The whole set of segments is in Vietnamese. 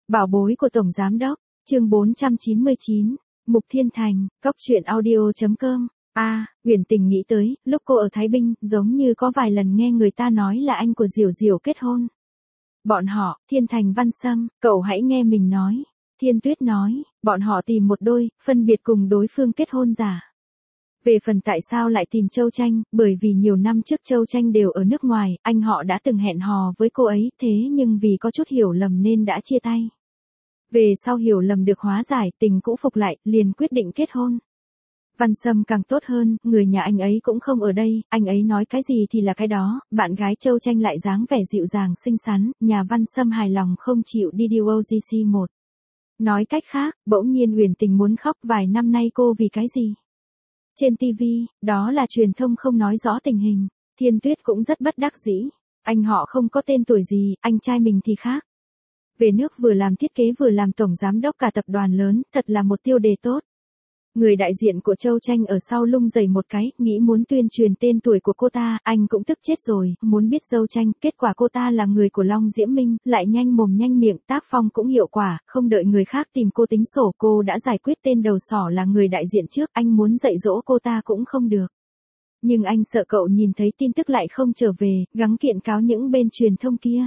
Bảo bối của Tổng Giám Đốc, chương 499, Mục Thiên Thành, Cóc truyện audio.com. Uyển Tình nghĩ tới, lúc cô ở Thái Bình, giống như có vài lần nghe người ta nói là anh của Diểu Diểu kết hôn. Bọn họ, Thiên Thành Văn Sâm, cậu hãy nghe mình nói. Thiên Tuyết nói, bọn họ tìm một đôi, phân biệt cùng đối phương kết hôn giả. Về phần tại sao lại tìm Châu Tranh, bởi vì nhiều năm trước Châu Tranh đều ở nước ngoài, anh họ đã từng hẹn hò với cô ấy, thế nhưng vì có chút hiểu lầm nên đã chia tay. Về sau hiểu lầm được hóa giải, tình cũ phục lại, liền quyết định kết hôn. Văn Sâm càng tốt hơn, người nhà anh ấy cũng không ở đây, anh ấy nói cái gì thì là cái đó, bạn gái Châu Tranh lại dáng vẻ dịu dàng xinh xắn, nhà Văn Sâm hài lòng không chịu đi DOGC 1. Nói cách khác, bỗng nhiên Uyển Tình muốn khóc vài năm nay cô vì cái gì? Trên TV, đó là truyền thông không nói rõ tình hình, Thiên Tuyết cũng rất bất đắc dĩ, anh họ không có tên tuổi gì, anh trai mình thì khác. Về nước vừa làm thiết kế vừa làm tổng giám đốc cả tập đoàn lớn, thật là một tiêu đề tốt. Người đại diện của Châu Tranh ở sau lung giày một cái, nghĩ muốn tuyên truyền tên tuổi của cô ta, anh cũng tức chết rồi, muốn biết Châu Tranh, kết quả cô ta là người của Long Diễm Minh, lại nhanh mồm nhanh miệng, tác phong cũng hiệu quả, không đợi người khác tìm cô tính sổ, cô đã giải quyết tên đầu sỏ là người đại diện trước, anh muốn dạy dỗ cô ta cũng không được. Nhưng anh sợ cậu nhìn thấy tin tức lại không trở về, gắng kiện cáo những bên truyền thông kia.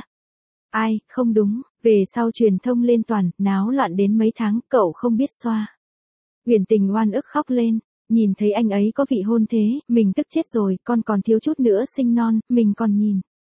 Không đúng, về sau truyền thông lên toàn, náo loạn đến mấy tháng, cậu không biết xoa. Uyển Tình oan ức khóc lên, nhìn thấy anh ấy có vị hôn thế, mình tức chết rồi, con còn thiếu chút nữa sinh non, mình còn nhìn.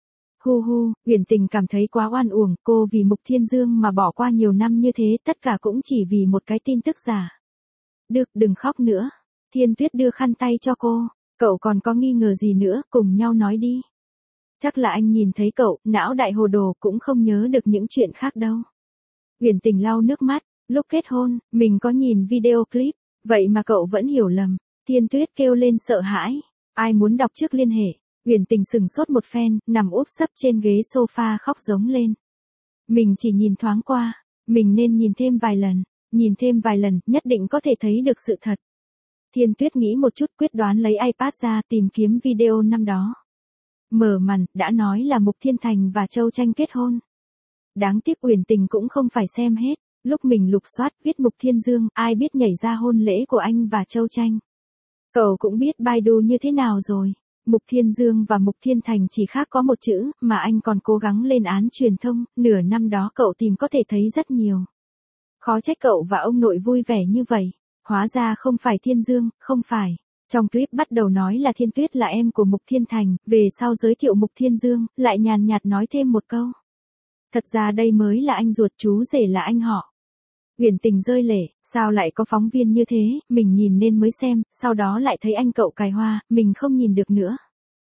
Uyển Tình cảm thấy quá oan uổng, cô vì Mục Thiên Dương mà bỏ qua nhiều năm như thế, tất cả cũng chỉ vì một cái tin tức giả. Đừng khóc nữa. Thiên Tuyết đưa khăn tay cho cô, cậu còn có nghi ngờ gì nữa, cùng nhau nói đi. Chắc là anh nhìn thấy cậu, não đại hồ đồ, cũng không nhớ được những chuyện khác đâu. Uyển Tình lau nước mắt, lúc kết hôn, mình có nhìn video clip, vậy mà cậu vẫn hiểu lầm. Thiên Tuyết kêu lên sợ hãi, ai muốn đọc trước liên hệ. Uyển Tình sừng sốt một phen, nằm úp sấp trên ghế sofa khóc giống lên. Mình chỉ nhìn thoáng qua, mình nên nhìn thêm vài lần, nhất định có thể thấy được sự thật. Thiên Tuyết nghĩ một chút quyết đoán lấy iPad ra tìm kiếm video năm đó. Mở màn, đã nói là Mục Thiên Thành và Châu Tranh kết hôn. Đáng tiếc Uyển Tình cũng không phải xem hết, lúc mình lục soát viết Mục Thiên Dương, ai biết nhảy ra hôn lễ của anh và Châu Tranh. Cậu cũng biết Baidu như thế nào rồi, Mục Thiên Dương và Mục Thiên Thành chỉ khác có một chữ, mà anh còn cố gắng lên án truyền thông, nửa năm đó cậu tìm có thể thấy rất nhiều. Khó trách cậu và ông nội vui vẻ như vậy, hóa ra không phải Thiên Dương, không phải. Trong clip bắt đầu nói là Thiên Tuyết là em của Mục Thiên Thành, về sau giới thiệu Mục Thiên Dương, lại nhàn nhạt nói thêm một câu. Thật ra đây mới là anh ruột, chú rể là anh họ. Uyển Tình rơi lệ, sao lại có phóng viên như thế, mình nhìn nên mới xem, sau đó lại thấy anh cậu cài hoa, mình không nhìn được nữa.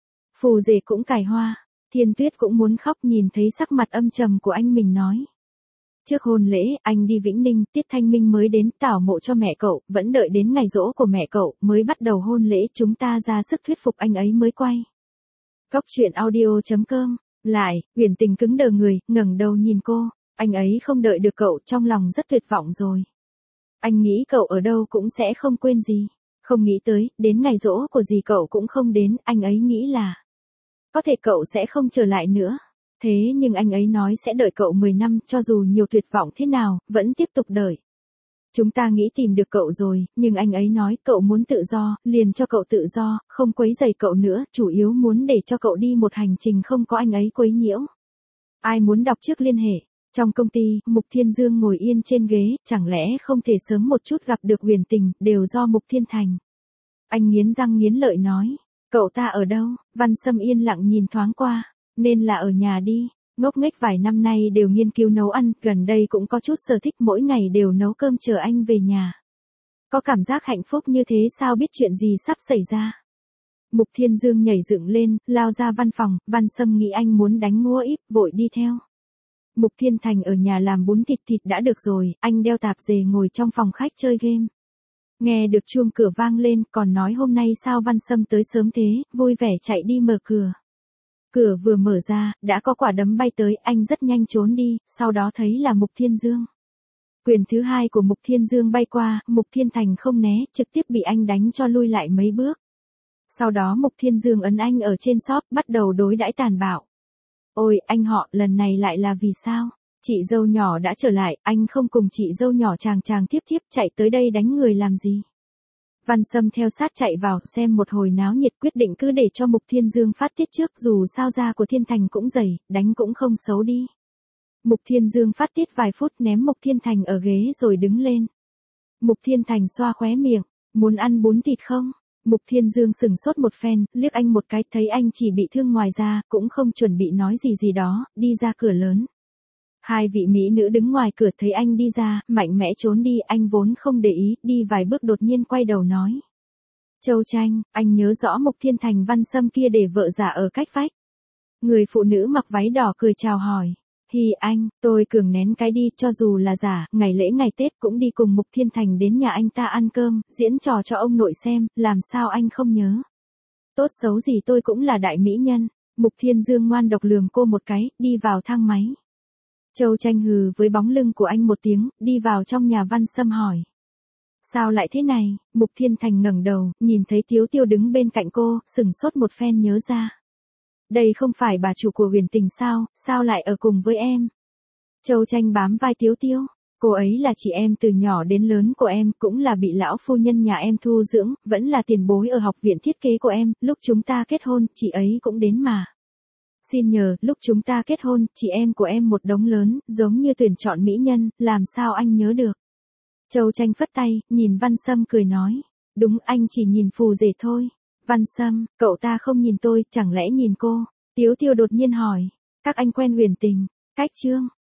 Phù rể cũng cài hoa, Thiên Tuyết cũng muốn khóc nhìn thấy sắc mặt âm trầm của anh, mình nói. Trước hôn lễ, anh đi Vĩnh Ninh, Tiết Thanh Minh mới đến tảo mộ cho mẹ cậu, vẫn đợi đến ngày giỗ của mẹ cậu, mới bắt đầu hôn lễ, chúng ta ra sức thuyết phục anh ấy mới quay. Cóc truyện audio.com. Lại, Uyển Tình cứng đờ người, ngẩng đầu nhìn cô, anh ấy không đợi được cậu, trong lòng rất tuyệt vọng rồi. Anh nghĩ cậu ở đâu cũng sẽ không quên gì, không nghĩ tới, đến ngày giỗ của dì cậu cũng không đến, anh ấy nghĩ là có thể cậu sẽ không trở lại nữa. Thế nhưng anh ấy nói sẽ đợi cậu 10 năm, cho dù nhiều tuyệt vọng thế nào, vẫn tiếp tục đợi. Chúng ta nghĩ tìm được cậu rồi, nhưng anh ấy nói cậu muốn tự do, liền cho cậu tự do, không quấy rầy cậu nữa, chủ yếu muốn để cho cậu đi một hành trình không có anh ấy quấy nhiễu. Ai muốn đọc trước liên hệ. Trong công ty, Mục Thiên Dương ngồi yên trên ghế, chẳng lẽ không thể sớm một chút gặp được Uyển Tình, đều do Mục Thiên Thành. Anh nghiến răng nghiến lợi nói, cậu ta ở đâu? Văn Sâm yên lặng nhìn thoáng qua, nên là ở nhà đi. Ngốc nghếch vài năm nay đều nghiên cứu nấu ăn, gần đây cũng có chút sở thích, mỗi ngày đều nấu cơm chờ anh về nhà. Có cảm giác hạnh phúc như thế sao, biết chuyện gì sắp xảy ra. Mục Thiên Dương nhảy dựng lên, lao ra văn phòng, Văn Sâm nghĩ anh muốn đánh ngua íp, vội đi theo. Mục Thiên Thành ở nhà làm bún thịt đã được rồi, anh đeo tạp dề ngồi trong phòng khách chơi game. Nghe được chuông cửa vang lên, còn nói hôm nay sao Văn Sâm tới sớm thế, vui vẻ chạy đi mở cửa. Cửa vừa mở ra, đã có quả đấm bay tới, anh rất nhanh trốn đi, sau đó thấy là Mục Thiên Dương. Quyền thứ hai của Mục Thiên Dương bay qua, Mục Thiên Thành không né, trực tiếp bị anh đánh cho lui lại mấy bước. Sau đó Mục Thiên Dương ấn anh ở trên shop, bắt đầu đối đãi tàn bạo. Ôi, anh họ, lần này lại là vì sao? Chị dâu nhỏ đã trở lại, anh không cùng chị dâu nhỏ chàng tiếp chạy tới đây đánh người làm gì. Văn Sâm theo sát chạy vào xem một hồi náo nhiệt, quyết định cứ để cho Mục Thiên Dương phát tiết trước, dù sao da của Thiên Thành cũng dày, đánh cũng không xấu đi. Mục Thiên Dương phát tiết vài phút ném Mục Thiên Thành ở ghế rồi đứng lên. Mục Thiên Thành xoa khóe miệng, muốn ăn bún thịt không? Mục Thiên Dương sừng sốt một phen, liếc anh một cái, thấy anh chỉ bị thương ngoài da, cũng không chuẩn bị nói gì đó, đi ra cửa lớn. Hai vị mỹ nữ đứng ngoài cửa thấy anh đi ra, mạnh mẽ trốn đi, anh vốn không để ý, đi vài bước đột nhiên quay đầu nói. Châu Tranh, anh nhớ rõ Mục Thiên Thành Văn Sâm kia để vợ giả ở cách vách. Người phụ nữ mặc váy đỏ cười chào hỏi. Hi anh, tôi cường nén cái đi, cho dù là giả, ngày lễ ngày Tết cũng đi cùng Mục Thiên Thành đến nhà anh ta ăn cơm, diễn trò cho ông nội xem, làm sao anh không nhớ. Tốt xấu gì tôi cũng là đại mỹ nhân. Mục Thiên Dương ngoan độc lườm cô một cái, đi vào thang máy. Châu Tranh hừ với bóng lưng của anh một tiếng, đi vào trong nhà Văn Sâm hỏi. Sao lại thế này? Mục Thiên Thành ngẩng đầu, nhìn thấy Tiếu Tiêu đứng bên cạnh cô, sừng sốt một phen nhớ ra. Đây không phải bà chủ của Huyền Tình sao lại ở cùng với em? Châu Tranh bám vai Tiếu Tiêu. Cô ấy là chị em từ nhỏ đến lớn của em, cũng là bị lão phu nhân nhà em thu dưỡng, vẫn là tiền bối ở học viện thiết kế của em, lúc chúng ta kết hôn, chị ấy cũng đến mà. Xin nhờ, lúc chúng ta kết hôn, chị em của em một đống lớn, giống như tuyển chọn mỹ nhân, làm sao anh nhớ được? Châu Tranh phất tay, nhìn Văn Sâm cười nói. Đúng, anh chỉ nhìn phù rể thôi. Văn Sâm, cậu ta không nhìn tôi, chẳng lẽ nhìn cô? Tiếu Tiêu đột nhiên hỏi. Các anh quen Huyền Tình? Cách chương